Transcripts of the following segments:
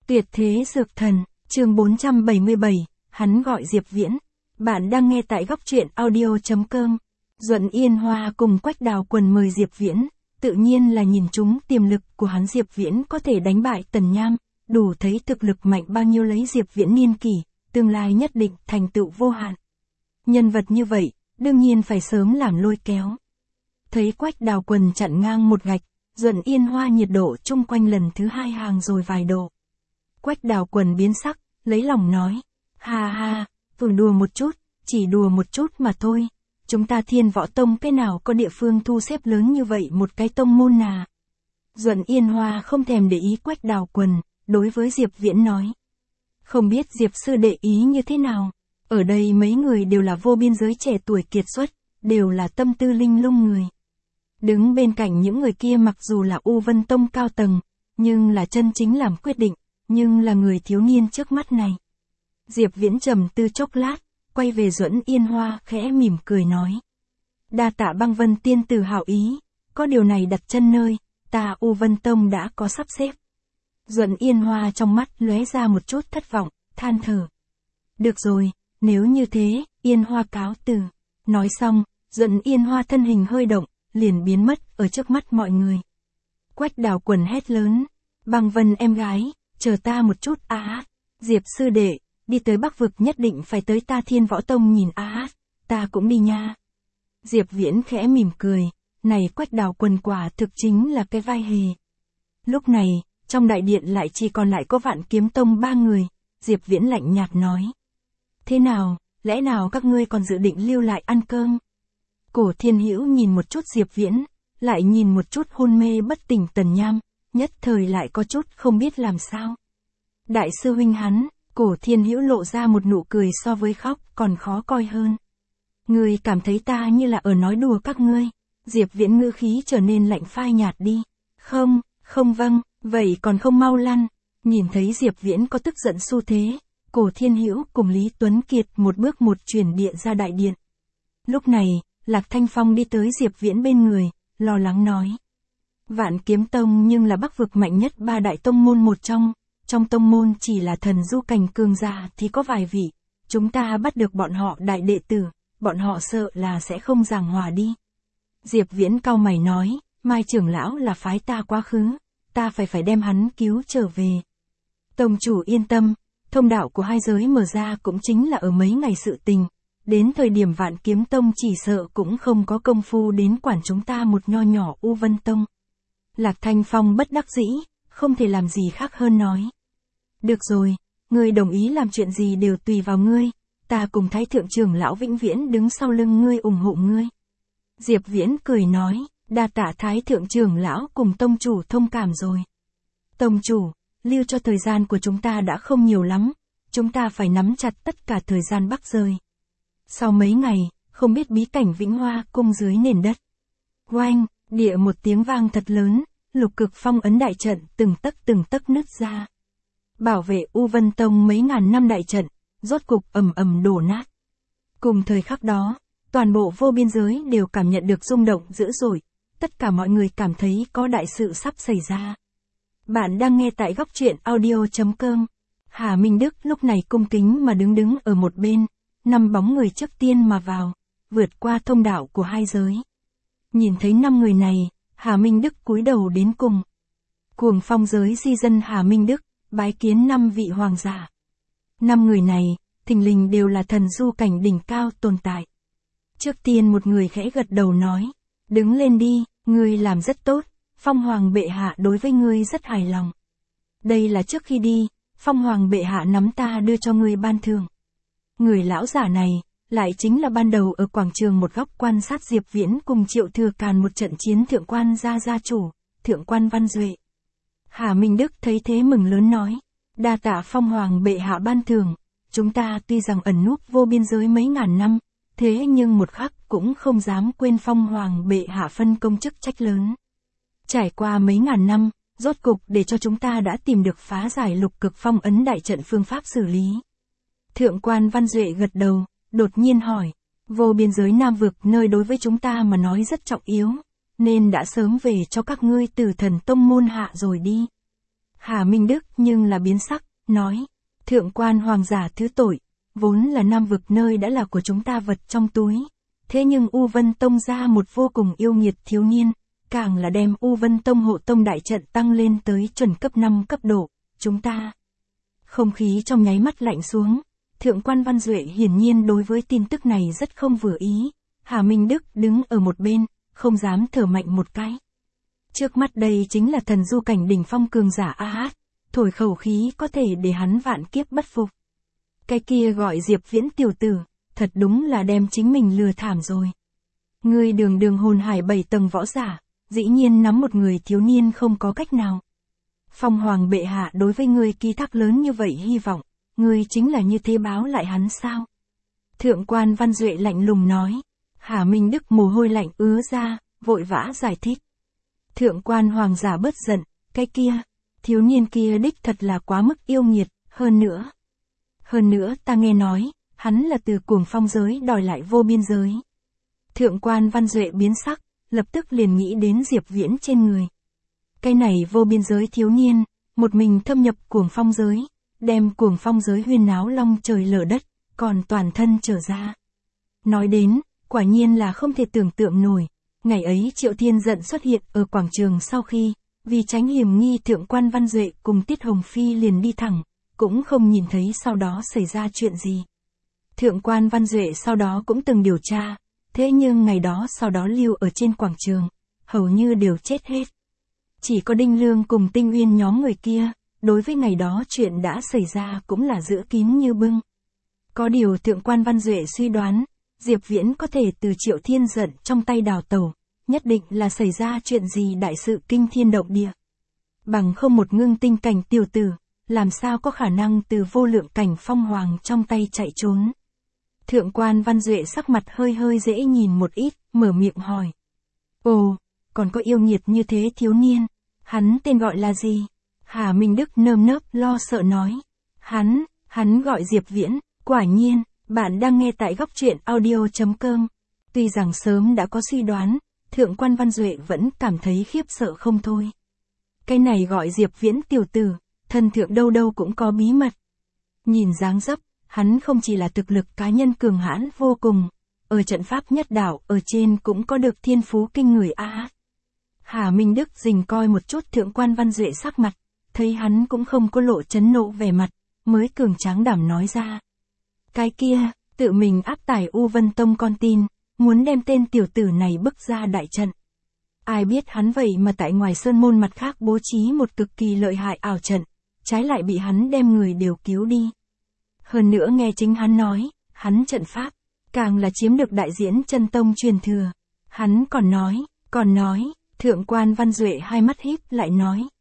Tuyệt thế dược thần, chương 477, hắn gọi Diệp Viễn. Bạn đang nghe tại góc truyện audio.com. Duẫn Yên Hoa cùng Quách Đào Quần mời Diệp Viễn, tự nhiên là nhìn trúng tiềm lực của hắn. Diệp Viễn có thể đánh bại Tần Nham, đủ thấy thực lực mạnh bao nhiêu. Lấy Diệp Viễn niên kỷ, tương lai nhất định thành tựu vô hạn. Nhân vật như vậy, đương nhiên phải sớm làm lôi kéo. Thấy Quách Đào Quần chặn ngang một gạch, Duẫn Yên Hoa nhiệt độ chung quanh lần thứ hai hàng rồi vài độ. Quách Đào Quần biến sắc, lấy lòng nói, ha ha, đùa một chút, chỉ đùa một chút mà thôi. Chúng ta Thiên Võ Tông cái nào có địa phương thu xếp lớn như vậy một cái tông môn à. Duẫn Yên Hoa không thèm để ý Quách Đào Quần, đối với Diệp Viễn nói. Không biết Diệp sư đệ ý như thế nào, ở đây mấy người đều là vô biên giới trẻ tuổi kiệt xuất, đều là tâm tư linh lung người. Đứng bên cạnh những người kia mặc dù là U Vân Tông cao tầng, nhưng là chân chính làm quyết định, nhưng là người thiếu niên trước mắt này. Diệp Viễn trầm tư chốc lát, quay về Duẫn Yên Hoa khẽ mỉm cười nói. Đa tạ Băng Vân tiên tử hảo ý, có điều này đặt chân nơi, ta U Vân Tông đã có sắp xếp. Duẫn Yên Hoa trong mắt lóe ra một chút thất vọng, than thở. Được rồi, nếu như thế, Yên Hoa cáo từ. Nói xong, Duẫn Yên Hoa thân hình hơi động, liền biến mất ở trước mắt mọi người. Quách Đào Quần hét lớn, Băng Vân em gái, chờ ta một chút á. Diệp sư đệ, đi tới Bắc Vực nhất định phải tới ta Thiên Võ Tông nhìn á. Ta cũng đi nha. Diệp Viễn khẽ mỉm cười, này Quách Đào Quần quả thực chính là cái vai hề. Lúc này, trong đại điện lại chỉ còn lại có Vạn Kiếm Tông 3 người. Diệp Viễn lạnh nhạt nói. Thế nào, lẽ nào các ngươi còn dự định lưu lại ăn cơm? Cổ Thiên Hữu nhìn một chút Diệp Viễn, lại nhìn một chút hôn mê bất tỉnh Tần Nham, nhất thời lại có chút không biết làm sao. Đại sư huynh hắn, Cổ Thiên Hữu lộ ra một nụ cười so với khóc còn khó coi hơn. Ngươi cảm thấy ta như là ở nói đùa các ngươi? Diệp Viễn ngữ khí trở nên lạnh phai nhạt đi. Không vâng, vậy còn không mau lăn. Nhìn thấy Diệp Viễn có tức giận xu thế, Cổ Thiên Hữu cùng Lý Tuấn Kiệt một bước một chuyển điện ra đại điện. Lúc này, Lạc Thanh Phong đi tới Diệp Viễn bên người, lo lắng nói. Vạn Kiếm Tông nhưng là Bắc Vực mạnh nhất 3 đại tông môn một trong tông môn chỉ là thần du cảnh cường giả thì có vài vị, chúng ta bắt được bọn họ đại đệ tử, bọn họ sợ là sẽ không giảng hòa đi. Diệp Viễn cau mày nói, Mai trưởng lão là phái ta quá khứ, ta phải đem hắn cứu trở về. Tông chủ yên tâm, thông đạo của hai giới mở ra cũng chính là ở mấy ngày sự tình. Đến thời điểm Vạn Kiếm Tông chỉ sợ cũng không có công phu đến quản chúng ta một nho nhỏ U Vân Tông. Lạc Thanh Phong bất đắc dĩ, không thể làm gì khác hơn nói. Được rồi, ngươi đồng ý làm chuyện gì đều tùy vào ngươi, ta cùng Thái thượng trưởng lão vĩnh viễn đứng sau lưng ngươi ủng hộ ngươi. Diệp Viễn cười nói, đa tạ Thái thượng trưởng lão cùng tông chủ thông cảm rồi. Tông chủ, lưu cho thời gian của chúng ta đã không nhiều lắm, chúng ta phải nắm chặt tất cả thời gian bắc rời. Sau mấy ngày, không biết bí cảnh Vĩnh Hoa cung dưới nền đất. Oanh, địa một tiếng vang thật lớn, lục cực phong ấn đại trận từng tấc nứt ra. Bảo vệ U Vân Tông mấy ngàn năm đại trận, rốt cục ầm ầm đổ nát. Cùng thời khắc đó, toàn bộ vô biên giới đều cảm nhận được rung động dữ dội, tất cả mọi người cảm thấy có đại sự sắp xảy ra. Bạn đang nghe tại góc truyện audio.com. Hà Minh Đức lúc này cung kính mà đứng ở một bên. 5 bóng người trước tiên mà vào, vượt qua thông đạo của hai giới. Nhìn thấy 5 người này, Hà Minh Đức cúi đầu đến cùng. Cuồng phong giới di dân Hà Minh Đức, bái kiến 5 vị hoàng giả. 5 người này, thình lình đều là thần du cảnh đỉnh cao tồn tại. Trước tiên một người khẽ gật đầu nói, đứng lên đi, ngươi làm rất tốt, Phong Hoàng bệ hạ đối với ngươi rất hài lòng. Đây là trước khi đi, Phong Hoàng bệ hạ nắm ta đưa cho ngươi ban thưởng. Người lão giả này, lại chính là ban đầu ở quảng trường một góc quan sát Diệp Viễn cùng Triệu Thừa Càn một trận chiến thượng quan gia chủ, thượng quan Văn Duệ. Hà Minh Đức thấy thế mừng lớn nói, đa tạ Phong Hoàng bệ hạ ban thưởng, chúng ta tuy rằng ẩn núp vô biên giới mấy ngàn năm, thế nhưng một khắc cũng không dám quên Phong Hoàng bệ hạ phân công chức trách lớn. Trải qua mấy ngàn năm, rốt cục để cho chúng ta đã tìm được phá giải lục cực phong ấn đại trận phương pháp xử lý. Thượng quan Văn Duệ gật đầu, đột nhiên hỏi, vô biên giới Nam Vực nơi đối với chúng ta mà nói rất trọng yếu, nên đã sớm về cho các ngươi Tử Thần Tông môn hạ rồi đi. Hà Minh Đức nhưng là biến sắc, nói, thượng quan hoàng giả thứ tội, vốn là Nam vực nơi đã là của chúng ta vật trong túi. Thế nhưng U Vân Tông ra một vô cùng yêu nghiệt thiếu niên, càng là đem U Vân Tông hộ tông đại trận tăng lên tới chuẩn cấp 5 cấp độ, chúng ta. Không khí trong nháy mắt lạnh xuống, thượng quan Văn Duệ hiển nhiên đối với tin tức này rất không vừa ý, Hà Minh Đức đứng ở một bên, không dám thở mạnh một cái. Trước mắt đây chính là thần du cảnh đỉnh phong cường giả A, thổi khẩu khí có thể để hắn vạn kiếp bất phục. Cái kia gọi Diệp Viễn tiểu tử, thật đúng là đem chính mình lừa thảm rồi. Ngươi đường hồn hải 7 tầng võ giả, dĩ nhiên nắm một người thiếu niên không có cách nào. Phong Hoàng bệ hạ đối với ngươi ký thác lớn như vậy hy vọng, ngươi chính là như thế báo lại hắn sao? Thượng quan Văn Duệ lạnh lùng nói. Hà Minh Đức mồ hôi lạnh ứa ra, vội vã giải thích. Thượng quan hoàng giả bớt giận, cái kia, thiếu niên kia đích thật là quá mức yêu nghiệt, hơn nữa ta nghe nói, hắn là từ Cuồng Phong giới đòi lại vô biên giới. Thượng quan Văn Duệ biến sắc, lập tức liền nghĩ đến Diệp Viễn trên người. Cái này vô biên giới thiếu niên, một mình thâm nhập Cuồng Phong giới, đem Cuồng Phong giới huyên náo long trời lở đất, còn toàn thân trở ra. Nói đến, quả nhiên là không thể tưởng tượng nổi. Ngày ấy Triệu Thiên giận xuất hiện ở quảng trường sau khi, vì tránh hiểm nghi thượng quan Văn Duệ cùng Tiết Hồng Phi liền đi thẳng, cũng không nhìn thấy sau đó xảy ra chuyện gì. Thượng quan Văn Duệ sau đó cũng từng điều tra, thế nhưng ngày đó sau đó lưu ở trên quảng trường, hầu như đều chết hết. Chỉ có Đinh Lương cùng Tinh Uyên nhóm người kia, đối với ngày đó chuyện đã xảy ra cũng là giữ kín như bưng. Có điều thượng quan Văn Duệ suy đoán, Diệp Viễn có thể từ Triệu Thiên giận trong tay đào tẩu, nhất định là xảy ra chuyện gì đại sự kinh thiên động địa. Bằng không một ngưng tinh cảnh tiểu tử, làm sao có khả năng từ vô lượng cảnh phong hoàng trong tay chạy trốn. Thượng quan Văn Duệ sắc mặt hơi dễ nhìn một ít, mở miệng hỏi. Ồ, còn có yêu nghiệt như thế thiếu niên, hắn tên gọi là gì? Hà Minh Đức nơm nớp lo sợ nói. Hắn gọi Diệp Viễn, quả nhiên. Bạn đang nghe tại góc truyện audio.com. Tuy rằng sớm đã có suy đoán, thượng quan Văn Duệ vẫn cảm thấy khiếp sợ không thôi. Cái này gọi Diệp Viễn tiểu tử, thân thượng đâu cũng có bí mật. Nhìn dáng dấp, hắn không chỉ là thực lực cá nhân cường hãn vô cùng, ở trận pháp nhất đạo ở trên cũng có được thiên phú kinh người a. Hà Minh Đức dình coi một chút thượng quan Văn Duệ sắc mặt, thấy hắn cũng không có lộ chấn nộ vẻ mặt, mới cường tráng đảm nói ra. Cái kia, tự mình áp tải U Vân Tông con tin, muốn đem tên tiểu tử này bức ra đại trận. Ai biết hắn vậy mà tại ngoài sơn môn mặt khác bố trí một cực kỳ lợi hại ảo trận, trái lại bị hắn đem người đều cứu đi. Hơn nữa nghe chính hắn nói, hắn trận pháp, càng là chiếm được đại diễn chân tông truyền thừa. Hắn còn nói, thượng quan Văn Duệ hai mắt híp lại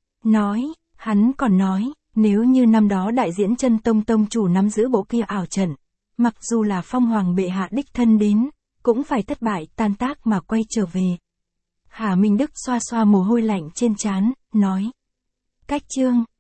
hắn còn nói, nếu như năm đó đại diễn chân tông tông chủ nắm giữ bộ kia ảo trận, mặc dù là Phong Hoàng bệ hạ đích thân đến, cũng phải thất bại tan tác mà quay trở về. Hà Minh Đức xoa mồ hôi lạnh trên trán, nói. Cách chương